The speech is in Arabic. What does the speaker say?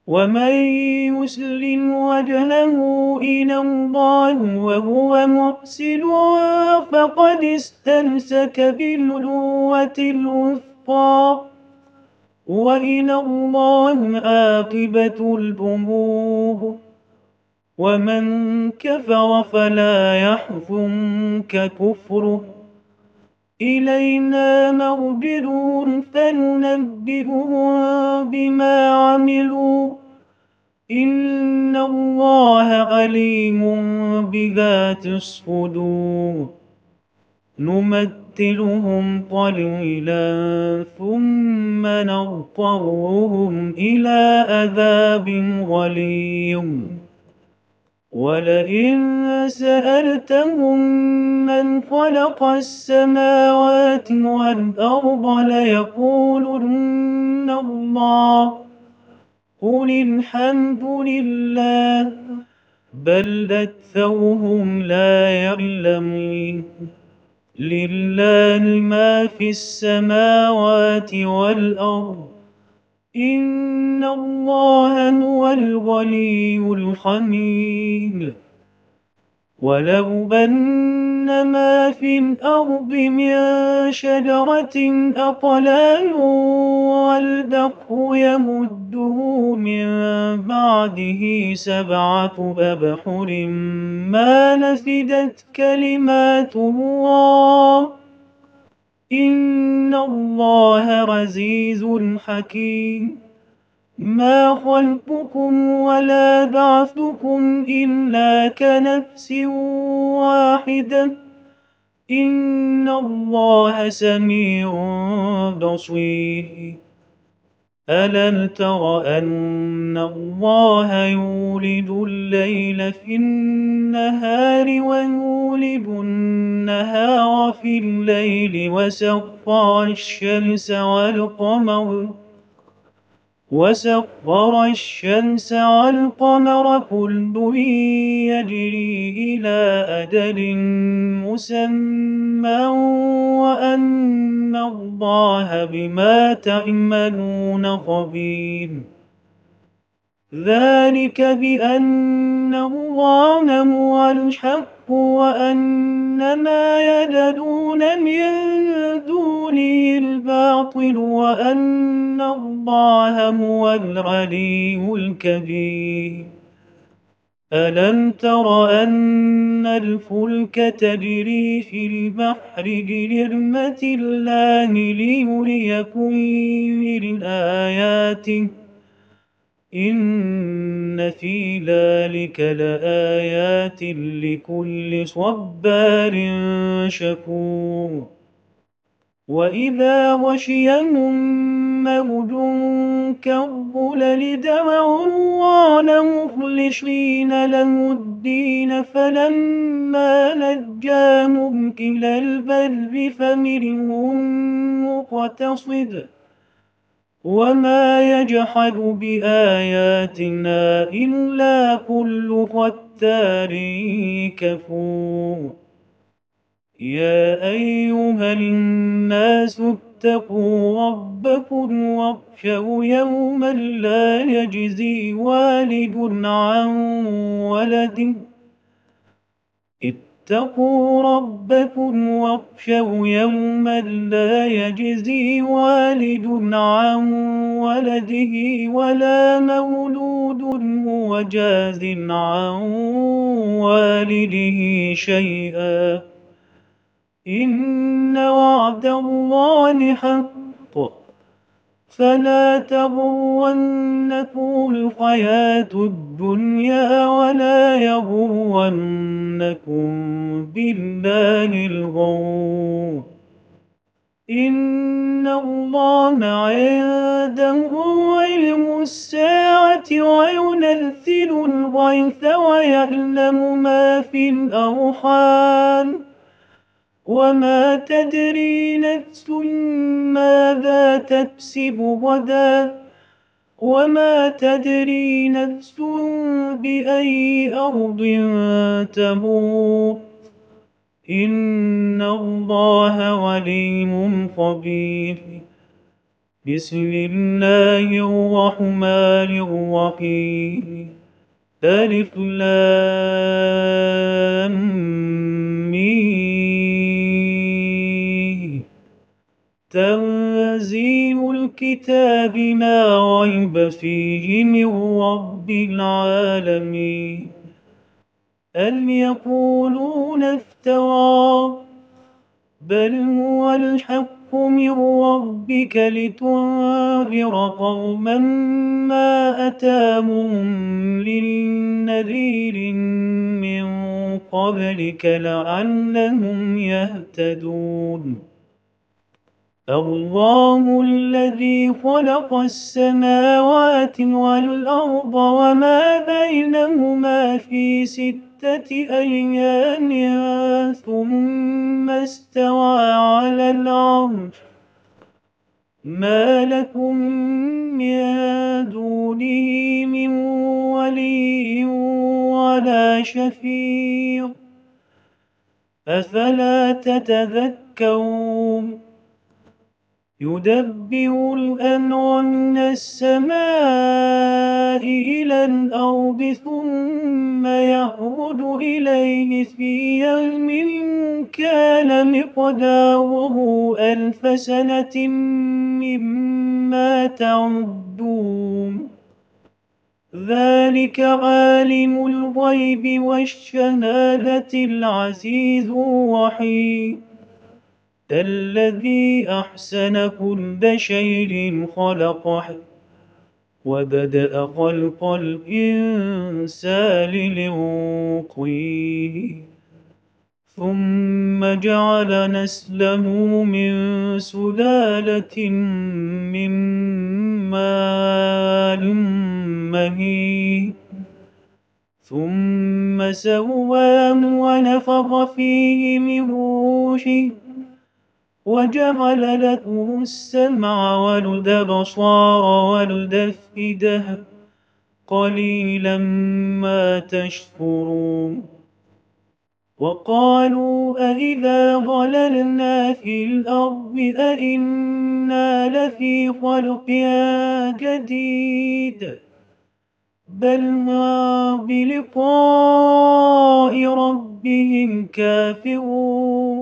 ومن يسلم وجهه إلى الله وهو محسن فقد استمسك بالعروة الوثقى وإلى الله عاقبة الأمور. ومن كفر فلا يحزنك كفره، إلينا مرجعهم فننبئهم بما عملوا، إن الله عليم بذات الصدور. نمتلهم قليلا ثم نضطرهم إلى عذاب غليظ. ولئن سألتهم من خلق السماوات والأرض ليقولن الله، قل الحمد لله بل أكثرهم لا يعلمون. لله ما في السماوات والأرض، إن الله هو الغني الحميد. ولو أن ما في الأرض من شجرة أقلام والبحر يمده من بعده 7 أبحر ما نفدت كلمات الله، إن الله عزيز حكيم. ما خلقكم ولا بعثكم إلا كنفس واحدة، إن الله سميع بصير. ألم تر أن الله يولد الليل في النهار ويولد النهار في الليل وسخر الشمس والقمر كل يجري إلى أجل مسمى وأن الله بما تعملون خبير. ذلك بأن الله هو الحق وأن ما يدعون من دونه الباطل وأن الله هو العلي الكبير. ألم تر أن الفلك تجري في البحر بنعمة الله ليريكم من آياته، إن في ذلك لآيات لكل صبار شكور. وإذا غشيهم موج كالظلل دعوا الله مخلصين له الدين فلما نجاهم إلى البر فمنهم مقتصد، وما يجحد بآياتنا إلا كل ختار كفور. يا أيها الناس اتقوا ربكم واخشوا يوما لا يجزي والد عن ولده اتقوا ربكم واخشوا يوما لا يجزي والد عن ولده ولا مولود هو جاز عن والده شيئا، إن وعد الله حق فلا تغرنكم الحياة الدنيا ولا يغرنكم بالله الغرور. إن الله عنده علم الساعة وينزل الغيث ويعلم ما في الأرحام، وما تدري نفس ماذا تكسب غدا، وما تدري نفس بأي أرض تموت، إن الله عليم خبير. بسم الله الرحمن الرحيم ألف لام ميم تنزيل الكتاب لا ريب فيه من رب العالمين أم يقولون افترى بل هو الحق من ربك لتنذر قوما ما أتاهم من نذير من قبلك لعلهم يهتدون الله الذي خلق السماوات والأرض وما بينهما في 6 أيام ثم استوى على العرش ما لكم من دونه من ولي ولا شفيع أفلا تتذكرون يدبر الأمر من السماء إلى الأرض ثم يعرج إليه في يوم كان مقداره 1000 سنة مما تعدون ذلك عالم الغيب والشهادة العزيز الرحيم الذي أحسن كل شيء خلقه وبدأ خلق الإنسان لينقيه ثم جعل نسله من سلالة من ماء مهين ثم سواه ونفخ فيه من روحه وجعل لكم السمع والأبصار والأفئدة قليلا ما تشكرون وقالوا أإذا ضللنا في الأرض أإنا لفي خلق جديد بل ما بلقاء ربهم كافرون